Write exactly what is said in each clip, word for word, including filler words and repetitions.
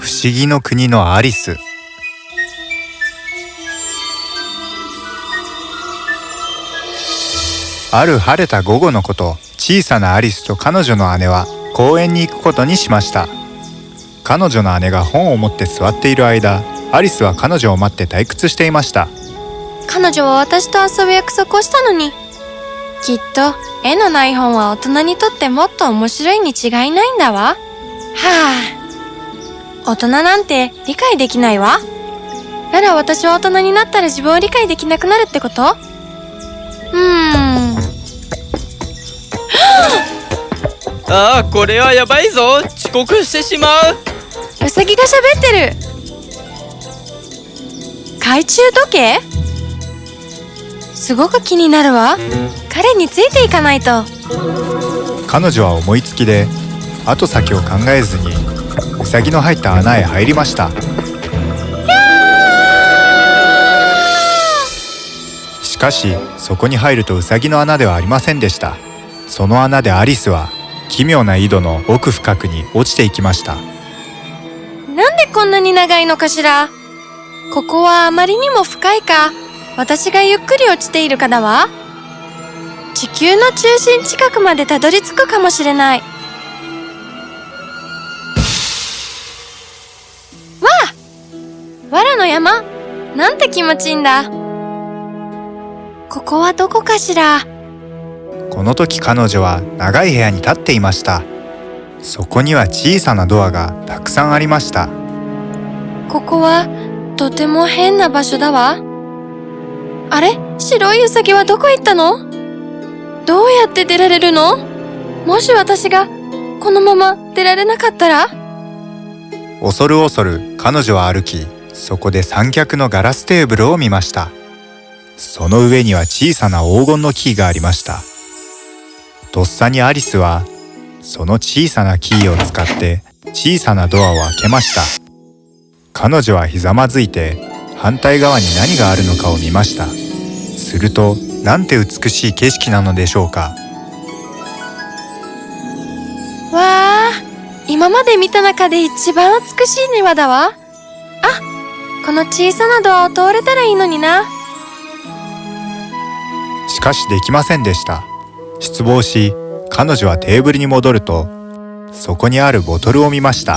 不思議の国のアリス。ある晴れた午後のこと、小さなアリスと彼女の姉は公園に行くことにしました。彼女の姉が本を持って座っている間、アリスは彼女を待って退屈していました。 彼女は私と遊ぶ約束をしたのに。きっと絵のない本は大人にとってもっと面白いに違いないんだわ。はあ、大人なんて理解できないわ。なら私は大人になったら自分を理解できなくなるってこと？うーんああ、これはやばいぞ。遅刻してしまう。 ウサギが喋ってる。懐中時計？すごく気になるわ。彼についていかないと。 彼女は思いつきで後先を考えずにウサギの入った穴へ入りました。しかしそこに入るとウサギの穴ではありませんでした。その穴でアリスは奇妙な井戸の奥深くに落ちていきました。 なんでこんなに長いのかしら。ここはあまりにも深いか、私がゆっくり落ちているかだわ。地球の中心近くまでたどり着くかもしれない。わあ、藁の山、なんて気持ちいいんだ。ここはどこかしら。 この時彼女は長い部屋に立っていました。そこには小さなドアがたくさんありました。 ここはとても変な場所だわ。あれ、白いウサギはどこ行ったの？どうやって出られるの？もし私がこのまま出られなかったら？ 恐る恐る彼女は歩き、そこで三脚のガラステーブルを見ました。その上には小さな黄金のキーがありました。とっさにアリスはその小さなキーを使って小さなドアを開けました。彼女はひざまずいて反対側に何があるのかを見ました。すると、なんて美しい景色なのでしょうか。 わあ、今まで見た中で一番美しい庭だわ。あ、この小さなドアを通れたらいいのにな。 しかしできませんでした。失望し、彼女はテーブルに戻ると、そこにあるボトルを見ました。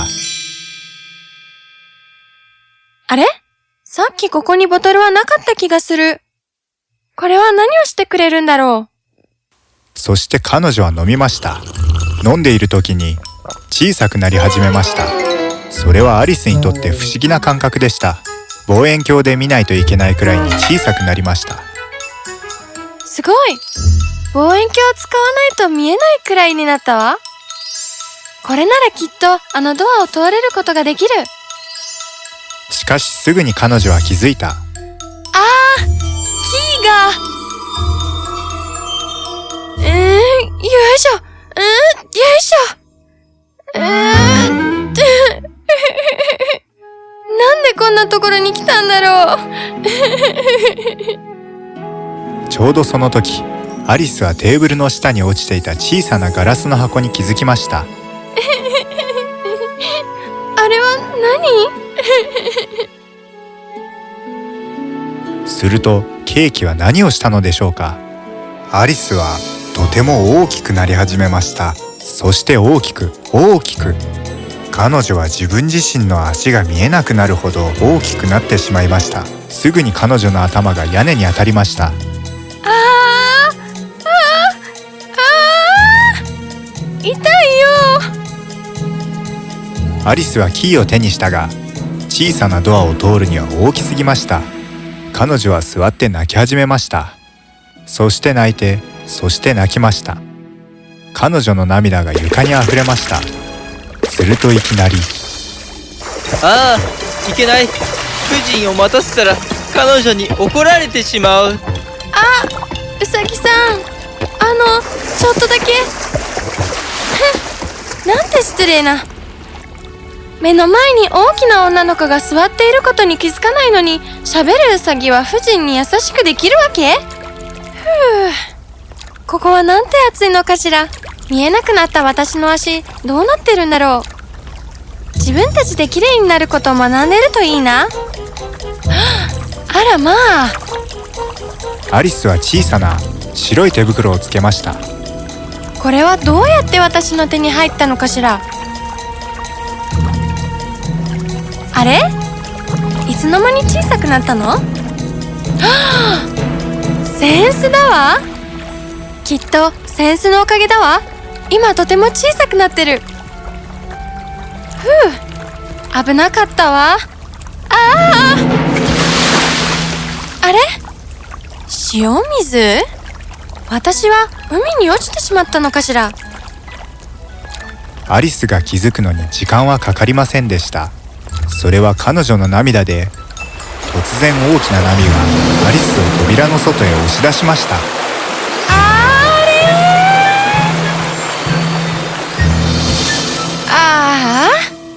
あれ？さっきここにボトルはなかった気がする。これは何をしてくれるんだろう。 そして彼女は飲みました。飲んでいる時に小さくなり始めました。それはアリスにとって不思議な感覚でした。望遠鏡で見ないといけないくらいに小さくなりました。 すごい！望遠鏡を使わないと見えないくらいになったわ。これならきっとあのドアを通れることができる。 しかしすぐに彼女は気づいた。 あー、キーが。うーん、よいしょ。うーん、よいしょ。うーん、ってなんでこんなところに来たんだろう。ちょうどその時、アリスはテーブルの下に落ちていた小さなガラスの箱に気づきました。 あれは何？ するとケーキは何をしたのでしょうか。アリスはとても大きくなり始めました。そして大きく大きく、彼女は自分自身の足が見えなくなるほど大きくなってしまいました。すぐに彼女の頭が屋根に当たりました。 あーあーあー、痛いよ。 アリスはキーを手にしたが、小さなドアを通るには大きすぎました。彼女は座って泣き始めました。そして泣いて、そして泣きました。彼女の涙が床にあふれました。するといきなり、 ああ、いけない。夫人を待たせたら彼女に怒られてしまう。 あ、うさぎさん、あの、ちょっとだけ。なんて失礼な。目の前に大きな女の子が座っていることに気づかないのに、喋るウサギは夫人に優しくできるわけ？ふう。ここはなんて暑いのかしら。見えなくなった私の足、どうなってるんだろう。 自分たちできれいになることを学んでるといいな。あらまあ。 アリスは小さな白い手袋をつけました。 これはどうやって私の手に入ったのかしら。あれ、いつの間に小さくなったの？はあ、センスだわ。きっとセンスのおかげだわ。今とても小さくなってる。ふう、危なかったわ。ああ、あれ、塩水？私は海に落ちてしまったのかしら。 アリスが気づくのに時間はかかりませんでした。それは彼女の涙で、突然大きな波がアリスを扉の外へ押し出しました。 あれー、ああ、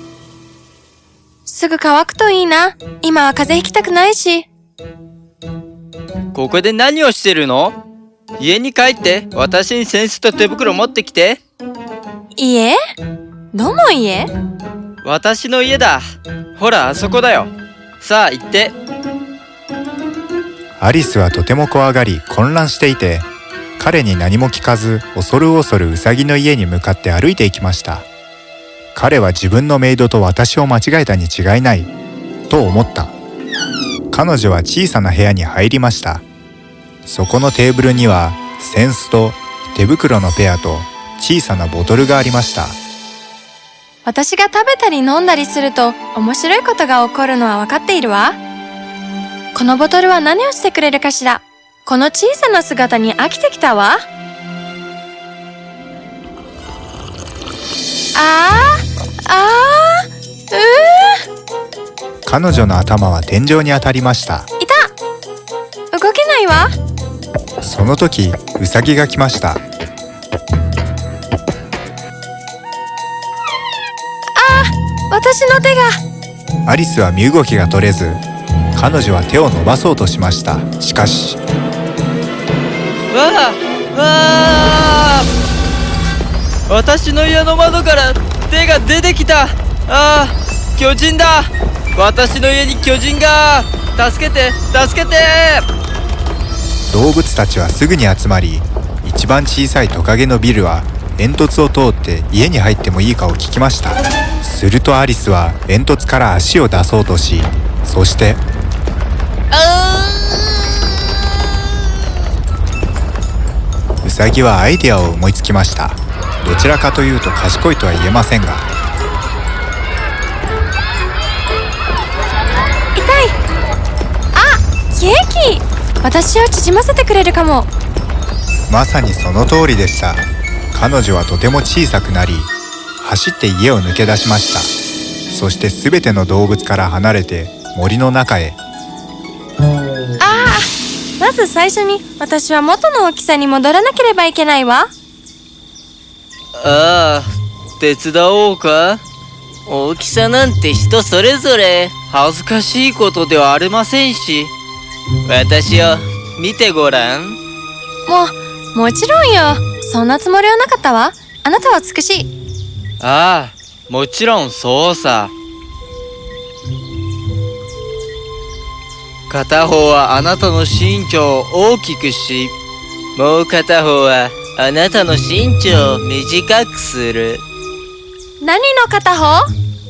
すぐ乾くといいな。今は風邪ひきたくないし。 ここで何をしてるの？家に帰って私に扇子と手袋持ってきて。 家？どの家？ 私の家だ。ほら、あそこだよ。さあ行って。 アリスはとても怖がり混乱していて、彼に何も聞かず恐る恐るウサギの家に向かって歩いていきました。彼は自分のメイドと私を間違えたに違いないと思った。彼女は小さな部屋に入りました。そこのテーブルには扇子と手袋のペアと小さなボトルがありました。 私が食べたり飲んだりすると面白いことが起こるのは分かっているわ。このボトルは何をしてくれるかしら。この小さな姿に飽きてきたわ。あーあー、うー。 彼女の頭は天井に当たりました。 いた。動けないわ。 その時ウサギが来ました。 私の手が。 アリスは身動きが取れず、彼女は手を伸ばそうとしました。しかし、 わあわあ、私の家の窓から手が出てきた。ああ、巨人だ。私の家に巨人が。助けて助けて。 動物たちはすぐに集まり、一番小さいトカゲのビルは煙突を通って家に入ってもいいかを聞きました。するとアリスは煙突から足を出そうとし、そしてウサギはアイデアを思いつきました。どちらかというと賢いとは言えませんが、 痛い。あ、ケーキ。私を縮ませてくれるかも。 まさにその通りでした。彼女はとても小さくなり、走って家を抜け出しました。そしてすべての動物から離れて森の中へ。 ああ、まず最初に私は元の大きさに戻らなければいけないわ。 ああ、手伝おうか。大きさなんて人それぞれ。恥ずかしいことではありませんし。私を見てごらん。 もう、もちろんよ。そんなつもりはなかったわ。あなたは美しい。 ああ、もちろんそうさ。片方はあなたの身長を大きくし、もう片方はあなたの身長を短くする。 何の片方？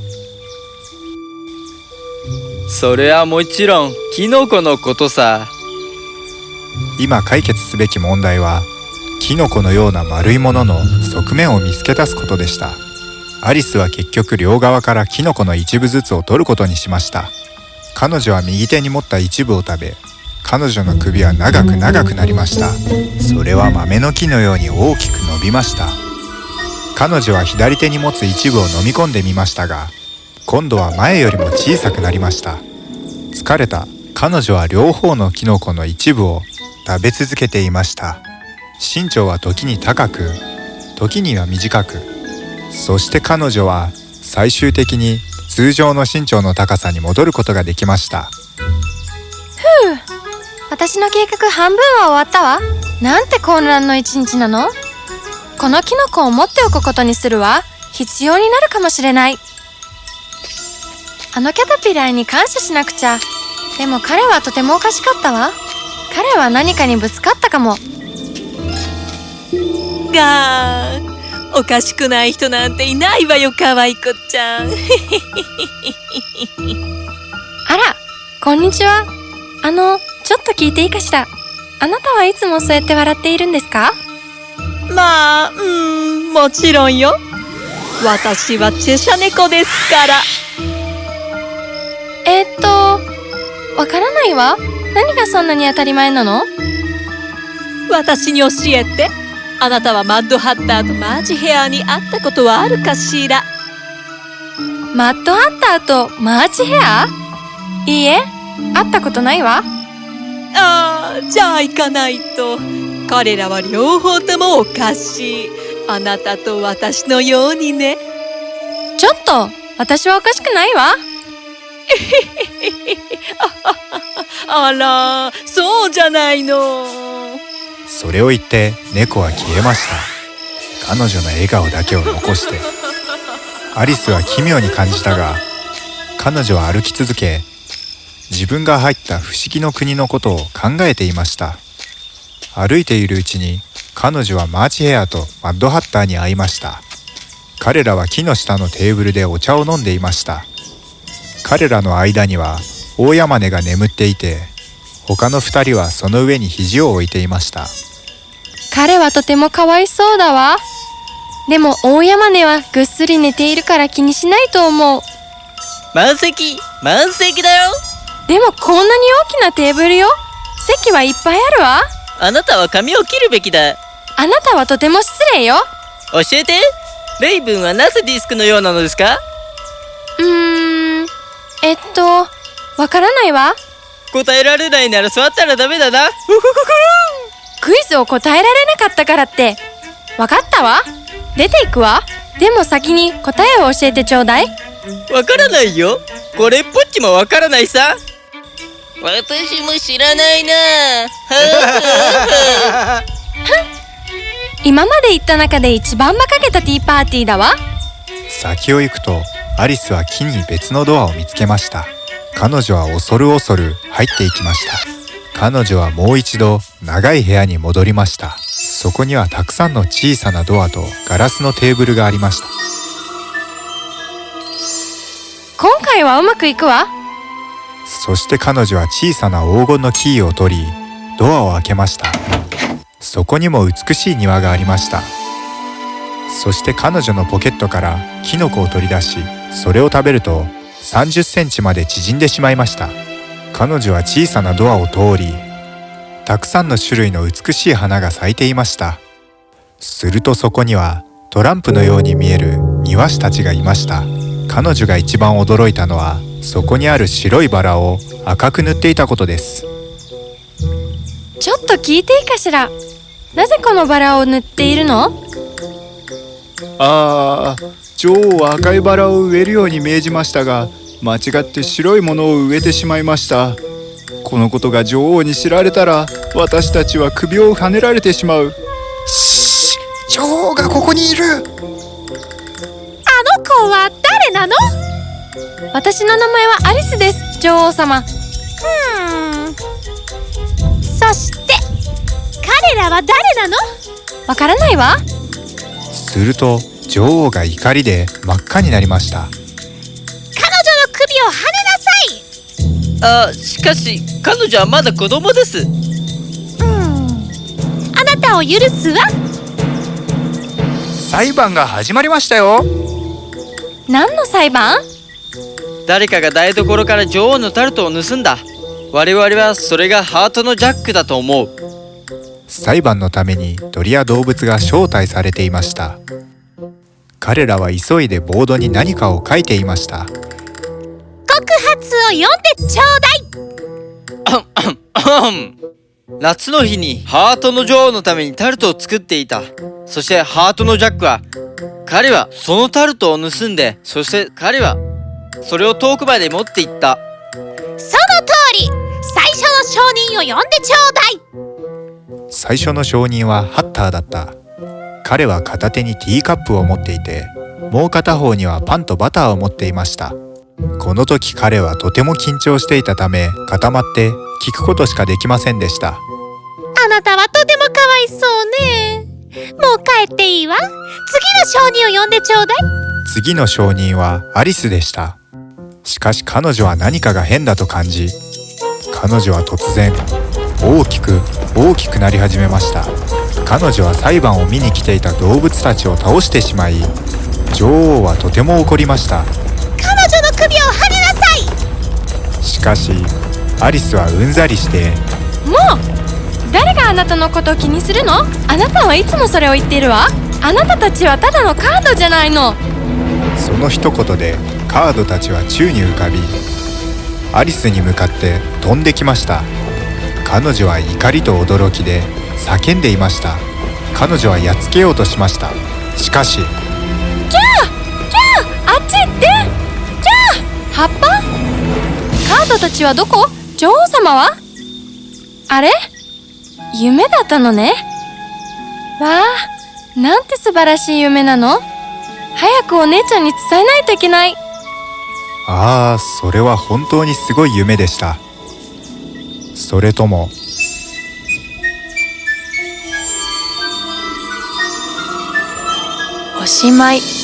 それはもちろんキノコのことさ。 今解決すべき問題は、キノコのような丸いものの側面を見つけ出すことでした。アリスは結局両側からキノコの一部ずつを取ることにしました。彼女は右手に持った一部を食べ、彼女の首は長く長くなりました。それは豆の木のように大きく伸びました。彼女は左手に持つ一部を飲み込んでみましたが、今度は前よりも小さくなりました。疲れた彼女は両方のキノコの一部を食べ続けていました。身長は時に高く、時には短く、そして彼女は最終的に通常の身長の高さに戻ることができました。 ふう、私の計画半分は終わったわ。なんて混乱の一日なの。このキノコを持っておくことにするわ。必要になるかもしれない。 あのキャタピラーに感謝しなくちゃ。でも彼はとてもおかしかったわ。彼は何かにぶつかったかも。 がーん、おかしくない人なんていないわよ、可愛い子ちゃん。 あら、こんにちは。あの、ちょっと聞いていいかしら。あなたはいつもそうやって笑っているんですか？ まあ、うーん、もちろんよ。私はチェシャ猫ですから。 えーっと、わからないわ。何がそんなに当たり前なの？ 私に教えて。あなたはマッドハッターとマーチヘアに会ったことはあるかしら？ マッドハッターとマーチヘア？いいえ、会ったことないわ。 ああ、じゃあ行かないと。彼らは両方ともおかしい。あなたと私のようにね。 ちょっと、私はおかしくないわ。 あら、そうじゃないの。 それを言って猫は消えました。彼女の笑顔だけを残して。アリスは奇妙に感じたが、彼女は歩き続け、自分が入った不思議の国のことを考えていました。歩いているうちに彼女はマーチヘアとマッドハッターに会いました。彼らは木の下のテーブルでお茶を飲んでいました。彼らの間には大ヤマネが眠っていて、他の二人はその上に肘を置いていました。 彼はとてもかわいそうだわ。でも大山根はぐっすり寝ているから気にしないと思う。 満席満席だよ。 でもこんなに大きなテーブルよ。席はいっぱいあるわ。 あなたは髪を切るべきだ。 あなたはとても失礼よ。 教えて。レイブンはなぜディスクのようなのですか？ うーんえっとわからないわ。 答えられないなら座ったらダメだな。 クイズを答えられなかったからってわかったわ。出ていくわ。でも先に答えを教えてちょうだい。 わからないよ。これっぽっちもわからないさ。私も知らないな。 今まで行った中で一番馬鹿げたティーパーティーだわ。 先を行くとアリスは木に別のドアを見つけました。彼女は恐る恐る入っていきました。彼女はもう一度長い部屋に戻りました。そこにはたくさんの小さなドアとガラスのテーブルがありました。 今回はうまくいくわ。 そして彼女は小さな黄金のキーを取り、ドアを開けました。そこにも美しい庭がありました。そして彼女のポケットからキノコを取り出し、それを食べるとさんじゅっセンチまで縮んでしまいました。彼女は小さなドアを通り、たくさんの種類の美しい花が咲いていました。するとそこにはトランプのように見える庭師たちがいました。彼女が一番驚いたのは、そこにある白いバラを赤く塗っていたことです。 ちょっと聞いていいかしら。なぜこのバラを塗っているの？ ああ、女王は赤いバラを植えるように命じましたが、間違って白いものを植えてしまいました。このことが女王に知られたら、私たちは首をはねられてしまう。 しー、女王がここにいる。 あの子は誰なの？ 私の名前はアリスです、女王様。 うーん。そして彼らは誰なの？ わからないわ。 すると女王が怒りで真っ赤になりました。 彼女の首をはねなさい。 あ、しかし彼女はまだ子供です。 うーん。あなたを許すわ。 裁判が始まりましたよ。 何の裁判？ 誰かが台所から女王のタルトを盗んだ。我々はそれがハートのジャックだと思う。 裁判のために鳥や動物が招待されていました。彼らは急いでボードに何かを書いていました。 告発を読んでちょうだい。 夏の日にハートの女王のためにタルトを作っていた。そしてハートのジャックは、彼はそのタルトを盗んで、そして彼はそれを遠くまで持っていった。 その通り。最初の証人を呼んでちょうだい。 最初の証人はハッターだった。彼は片手にティーカップを持っていて、もう片方にはパンとバターを持っていました。 この時彼はとても緊張していたため固まって聞くことしかできませんでした。 あなたはとてもかわいそうね。もう帰っていいわ。次の証人を呼んでちょうだい。 次の証人はアリスでした。しかし彼女は何かが変だと感じ、彼女は突然大きく大きくなり始めました。彼女は裁判を見に来ていた動物たちを倒してしまい、女王はとても怒りました。 彼女の首をはねなさい。 しかしアリスはうんざりして、 もう誰があなたのことを気にするの？あなたはいつもそれを言っているわ。あなたたちはただのカードじゃないの。 その一言でカードたちは宙に浮かび、アリスに向かって飛んできました。彼女は怒りと驚きで叫んでいました。彼女はやっつけようとしました。しかし、 キャーキャー、あっち行って。キャー、葉っぱ？カードたちはどこ？女王様は？あれ？夢だったのね。わあ、なんて素晴らしい夢なの。早くお姉ちゃんに伝えないといけない。 ああ、それは本当にすごい夢でした。それともおしまい。